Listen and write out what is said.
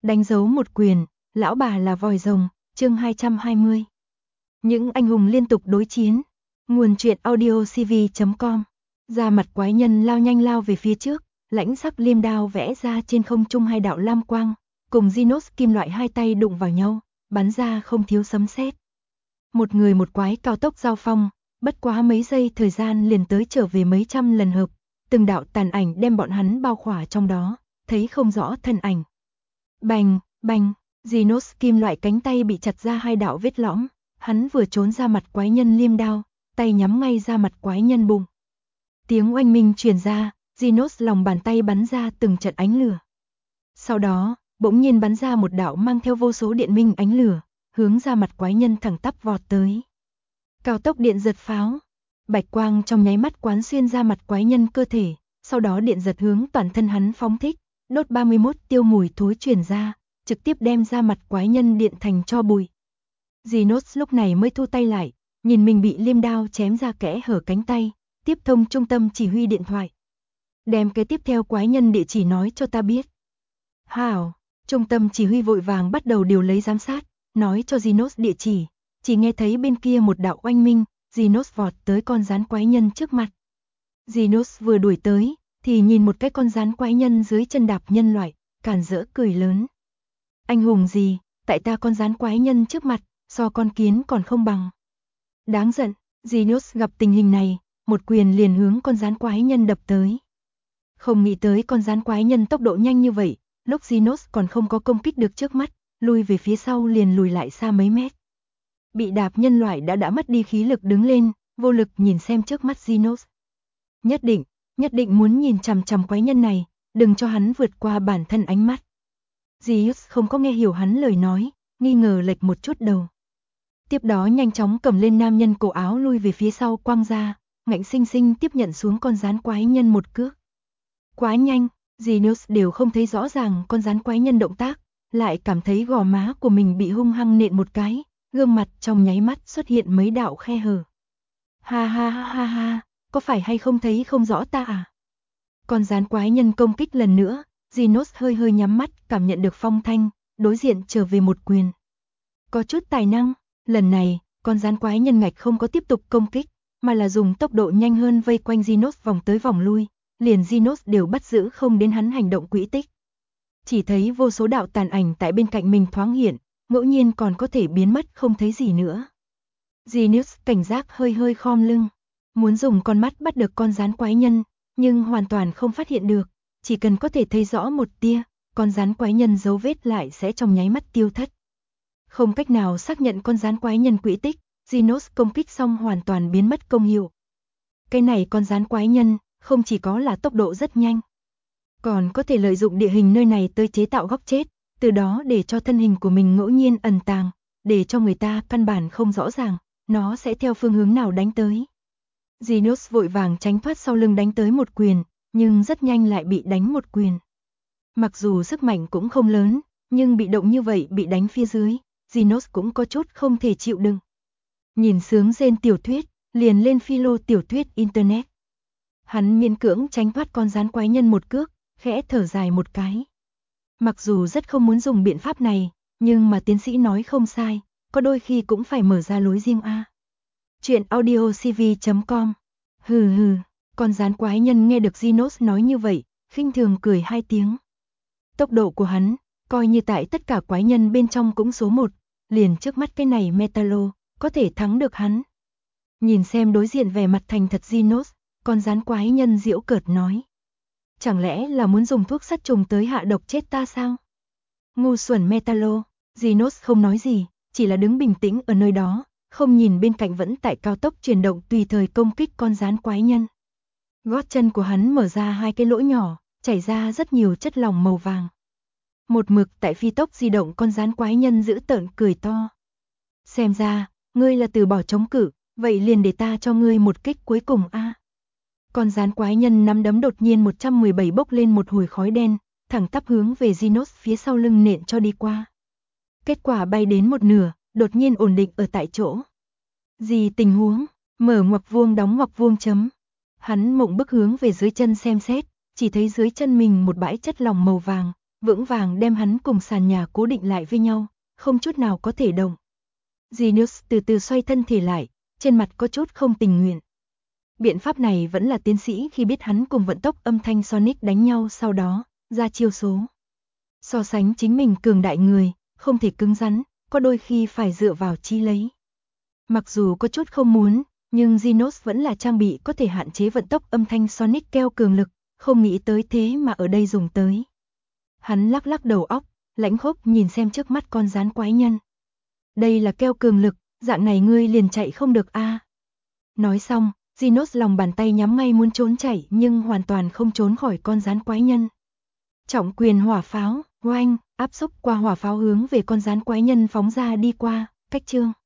Đánh dấu một quyền, lão bà là vòi rồng, chương 220. Những anh hùng liên tục đối chiến. Nguồn truyện audiocv.com. Da mặt quái nhân lao nhanh lao về phía trước, lãnh sắc liêm đao vẽ ra trên không trung hai đạo lam quang, cùng Genos kim loại hai tay đụng vào nhau, bắn ra không thiếu sấm sét. Một người một quái cao tốc giao phong, bất quá mấy giây thời gian liền tới trở về mấy trăm lần hợp, từng đạo tàn ảnh đem bọn hắn bao khỏa trong đó, thấy không rõ thân ảnh. Bành, bành, Genos kim loại cánh tay bị chặt ra hai đạo vết lõm, hắn vừa trốn ra mặt quái nhân liêm đao, tay nhắm ngay ra mặt quái nhân bụng. Tiếng oanh minh truyền ra, Genos lòng bàn tay bắn ra từng trận ánh lửa. Sau đó, bỗng nhiên bắn ra một đạo mang theo vô số điện minh ánh lửa, hướng ra mặt quái nhân thẳng tắp vọt tới. Cao tốc điện giật pháo, bạch quang trong nháy mắt quán xuyên ra mặt quái nhân cơ thể, sau đó điện giật hướng toàn thân hắn phóng thích, đốt 31 tiêu mùi thối truyền ra, trực tiếp đem ra mặt quái nhân điện thành tro bụi. Genos lúc này mới thu tay lại, nhìn mình bị liêm đao chém ra kẽ hở cánh tay, tiếp thông trung tâm chỉ huy điện thoại. Đem cái tiếp theo quái nhân địa chỉ nói cho ta biết. Hảo, trung tâm chỉ huy vội vàng bắt đầu điều lấy giám sát, nói cho Genos địa chỉ nghe thấy bên kia một đạo oanh minh, Genos vọt tới con rắn quái nhân trước mặt. Genos vừa đuổi tới, thì nhìn một cái con rắn quái nhân dưới chân đạp nhân loại, càn rỡ cười lớn. Anh hùng gì, tại ta con rắn quái nhân trước mặt, so con kiến còn không bằng. Đáng giận, Genos gặp tình hình này, một quyền liền hướng con rắn quái nhân đập tới. Không nghĩ tới con rắn quái nhân tốc độ nhanh như vậy, lúc Genos còn không có công kích được trước mắt, lui về phía sau liền lùi lại xa mấy mét. Bị đạp nhân loại đã mất đi khí lực đứng lên, vô lực nhìn xem trước mắt Genos. Nhất định muốn nhìn chằm chằm quái nhân này, đừng cho hắn vượt qua bản thân ánh mắt. Genos không có nghe hiểu hắn lời nói, nghi ngờ lệch một chút đầu. Tiếp đó nhanh chóng cầm lên nam nhân cổ áo lui về phía sau quăng ra, ngạnh sinh sinh tiếp nhận xuống con rắn quái nhân một cước. Quá nhanh, Genos đều không thấy rõ ràng con rắn quái nhân động tác, lại cảm thấy gò má của mình bị hung hăng nện một cái, gương mặt trong nháy mắt xuất hiện mấy đạo khe hở. Ha ha ha ha ha, có phải hay không thấy không rõ ta à? Con rắn quái nhân công kích lần nữa, Genos hơi hơi nhắm mắt, cảm nhận được phong thanh, đối diện trở về một quyền. Có chút tài năng, lần này, con rắn quái nhân ngạch không có tiếp tục công kích, mà là dùng tốc độ nhanh hơn vây quanh Genos vòng tới vòng lui, liền Genos đều bắt giữ không đến hắn hành động quỹ tích. Chỉ thấy vô số đạo tàn ảnh tại bên cạnh mình thoáng hiện, ngẫu nhiên còn có thể biến mất không thấy gì nữa. Genos cảnh giác hơi hơi khom lưng, muốn dùng con mắt bắt được con rắn quái nhân, nhưng hoàn toàn không phát hiện được, chỉ cần có thể thấy rõ một tia, con rắn quái nhân dấu vết lại sẽ trong nháy mắt tiêu thất. Không cách nào xác nhận con rắn quái nhân quỹ tích, Genos công kích xong hoàn toàn biến mất công hiệu. Cái này con rắn quái nhân, không chỉ có là tốc độ rất nhanh, còn có thể lợi dụng địa hình nơi này tới chế tạo góc chết, từ đó để cho thân hình của mình ngẫu nhiên ẩn tàng, để cho người ta căn bản không rõ ràng, nó sẽ theo phương hướng nào đánh tới. Genos vội vàng tránh thoát sau lưng đánh tới một quyền, nhưng rất nhanh lại bị đánh một quyền. Mặc dù sức mạnh cũng không lớn, nhưng bị động như vậy bị đánh phía dưới, Genos cũng có chút không thể chịu đựng. Nhìn sướng rên tiểu thuyết, liền lên philo tiểu thuyết internet. Hắn miễn cưỡng tránh thoát con rắn quái nhân một cước, khẽ thở dài một cái. Mặc dù rất không muốn dùng biện pháp này, nhưng mà tiến sĩ nói không sai, có đôi khi cũng phải mở ra lối riêng a. Chuyện audiocv.com. Hừ hừ, con rắn quái nhân nghe được Genos nói như vậy, khinh thường cười hai tiếng. Tốc độ của hắn, coi như tại tất cả quái nhân bên trong cũng số 1, liền trước mắt cái này Metalo, có thể thắng được hắn. Nhìn xem đối diện vẻ mặt thành thật Genos, con rắn quái nhân giễu cợt nói. Chẳng lẽ là muốn dùng thuốc sát trùng tới hạ độc chết ta sao? Ngu xuẩn Metalo, Genos không nói gì, chỉ là đứng bình tĩnh ở nơi đó, không nhìn bên cạnh vẫn tại cao tốc chuyển động tùy thời công kích con rắn quái nhân. Gót chân của hắn mở ra hai cái lỗ nhỏ, chảy ra rất nhiều chất lỏng màu vàng. Một mực tại phi tốc di động con rắn quái nhân dữ tợn cười to. Xem ra, ngươi là từ bỏ chống cự, vậy liền để ta cho ngươi một kích cuối cùng a. Con rắn quái nhân nắm đấm đột nhiên 117 bốc lên một hồi khói đen, thẳng tắp hướng về Genos phía sau lưng nện cho đi qua. Kết quả bay đến một nửa, đột nhiên ổn định ở tại chỗ. Gì tình huống? Mở ngoặc vuông đóng ngoặc vuông chấm. Hắn mộng bức hướng về dưới chân xem xét, chỉ thấy dưới chân mình một bãi chất lỏng màu vàng, vững vàng đem hắn cùng sàn nhà cố định lại với nhau, không chút nào có thể động. Genius từ từ xoay thân thể lại, trên mặt có chút không tình nguyện. Biện pháp này vẫn là tiến sĩ khi biết hắn cùng vận tốc âm thanh Sonic đánh nhau sau đó, ra chiêu số. So sánh chính mình cường đại người, không thể cứng rắn, có đôi khi phải dựa vào chi lấy. Mặc dù có chút không muốn, nhưng Genos vẫn là trang bị có thể hạn chế vận tốc âm thanh Sonic keo cường lực, không nghĩ tới thế mà ở đây dùng tới. Hắn lắc lắc đầu óc, lãnh khốc nhìn xem trước mắt con rán quái nhân. Đây là keo cường lực, dạng này ngươi liền chạy không được a. Nói xong, Genos lòng bàn tay nhắm ngay muốn trốn chạy nhưng hoàn toàn không trốn khỏi con rán quái nhân. Trọng quyền hỏa pháo, oanh, áp xúc qua hỏa pháo hướng về con rán quái nhân phóng ra đi qua, cách chương.